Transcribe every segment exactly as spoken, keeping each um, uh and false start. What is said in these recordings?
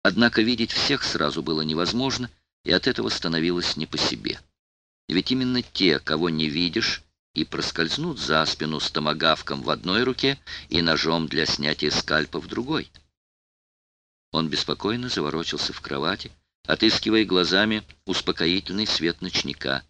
Однако видеть всех сразу было невозможно, и от этого становилось не по себе. Ведь именно те, кого не видишь, и проскользнут за спину с томагавком в одной руке и ножом для снятия скальпа в другой. Он беспокойно заворочился в кровати, отыскивая глазами успокоительный свет ночника.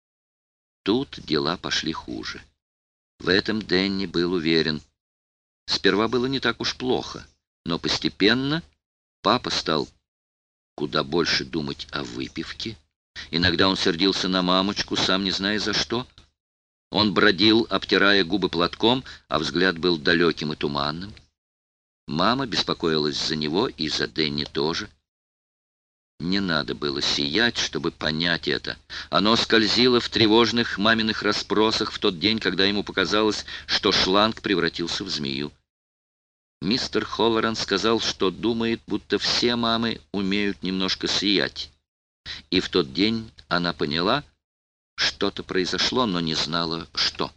Тут дела пошли хуже. В этом Дэнни был уверен. Сперва было не так уж плохо, но постепенно папа стал куда больше думать о выпивке. Иногда он сердился на мамочку, сам не зная за что. Он бродил, обтирая губы платком, а взгляд был далеким и туманным. Мама беспокоилась за него и за Дэнни тоже. Не надо было сиять, чтобы понять это. Оно скользило в тревожных маминых расспросах в тот день, когда ему показалось, что шланг превратился в змею. Мистер Холлоран сказал, что думает, будто все мамы умеют немножко сиять. И в тот день она поняла, что-то произошло, но не знала, что.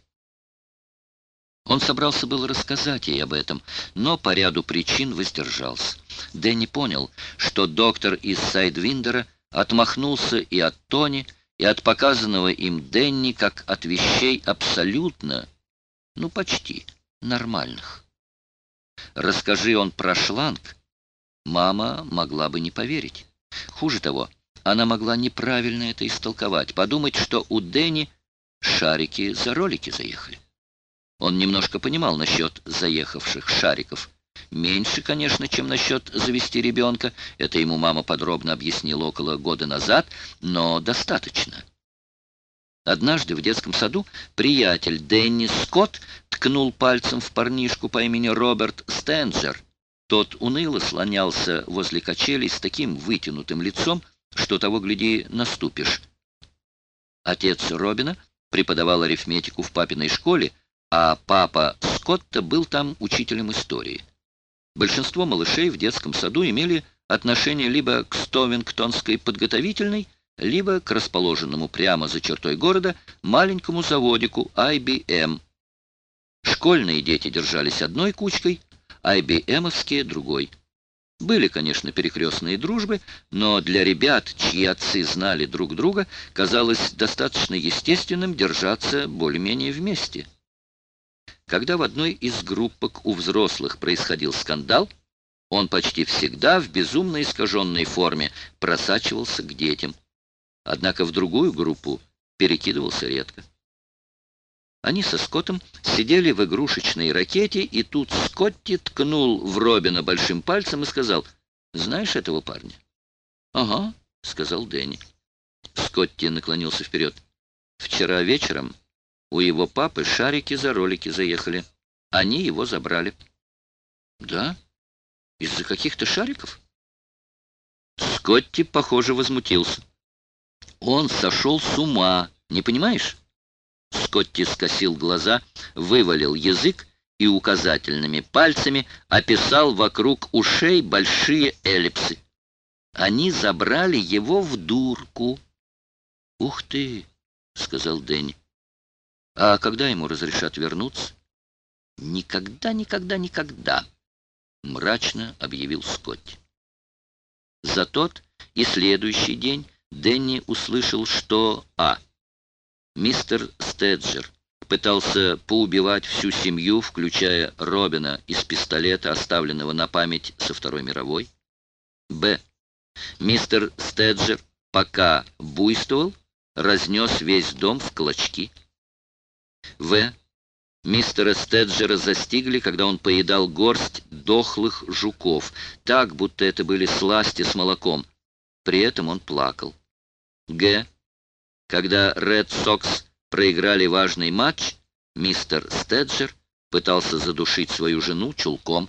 Он собрался было рассказать ей об этом, но по ряду причин воздержался. Дэнни понял, что доктор из Сайдвиндера отмахнулся и от Тони, и от показанного им Дэнни, как от вещей абсолютно, ну почти, нормальных. Расскажи он про шланг, мама могла бы не поверить. Хуже того, она могла неправильно это истолковать, подумать, что у Дэнни шарики за ролики заехали. Он немножко понимал насчет заехавших шариков. Меньше, конечно, чем насчет завести ребенка. Это ему мама подробно объяснила около года назад, но достаточно. Однажды в детском саду приятель Дэнни Скотт ткнул пальцем в парнишку по имени Роберт Стенджер. Тот уныло слонялся возле качелей с таким вытянутым лицом, что того, гляди, наступишь. Отец Робина преподавал арифметику в папиной школе, а папа Скотта был там учителем истории. Большинство малышей в детском саду имели отношение либо к Стовингтонской подготовительной, либо к расположенному прямо за чертой города маленькому заводику ай би эм. Школьные дети держались одной кучкой, ай би эм-овские — другой. Были, конечно, перекрестные дружбы, но для ребят, чьи отцы знали друг друга, казалось достаточно естественным держаться более-менее вместе. Когда в одной из группок у взрослых происходил скандал, он почти всегда в безумно искаженной форме просачивался к детям. Однако в другую группу перекидывался редко. Они со Скоттом сидели в игрушечной ракете, и тут Скотти ткнул в Робина большим пальцем и сказал: «Знаешь этого парня?» «Ага», — сказал Дэнни. Скотти наклонился вперед. «Вчера вечером у его папы шарики за ролики заехали. Они его забрали». «Да? Из-за каких-то шариков?» Скотти, похоже, возмутился. «Он сошел с ума, не понимаешь?» Скотти скосил глаза, вывалил язык и указательными пальцами описал вокруг ушей большие эллипсы. «Они забрали его в дурку». «Ух ты!» — сказал Дэнни. «А когда ему разрешат вернуться?» «Никогда, никогда, никогда», — мрачно объявил Скотти. За тот и следующий день Дэнни услышал, что а. Мистер Стеджер пытался поубивать всю семью, включая Робина из пистолета, оставленного на память со Второй мировой. Б. Мистер Стеджер, пока буйствовал, разнес весь дом в клочки. В. Мистера Стеджера застигли, когда он поедал горсть дохлых жуков, так, будто это были сласти с молоком. При этом он плакал. Г. Когда Ред Сокс проиграли важный матч, мистер Стеджер пытался задушить свою жену чулком.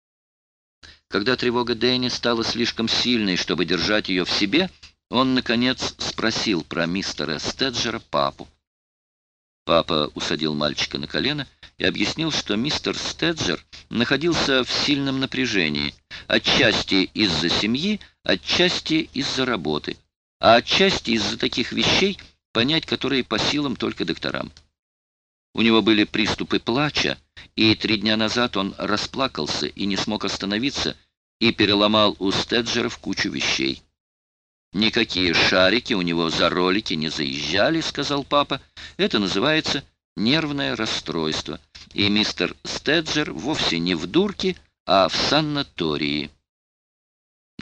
Когда тревога Дэнни стала слишком сильной, чтобы держать ее в себе, он, наконец, спросил про мистера Стеджера папу. Папа усадил мальчика на колено и объяснил, что мистер Стеджер находился в сильном напряжении, отчасти из-за семьи, отчасти из-за работы, а отчасти из-за таких вещей, понять которые по силам только докторам. У него были приступы плача, и три дня назад он расплакался и не смог остановиться, и переломал у Стеджеров кучу вещей. «Никакие шарики у него за ролики не заезжали», — сказал папа. «Это называется нервное расстройство, и мистер Стеджер вовсе не в дурке, а в санатории».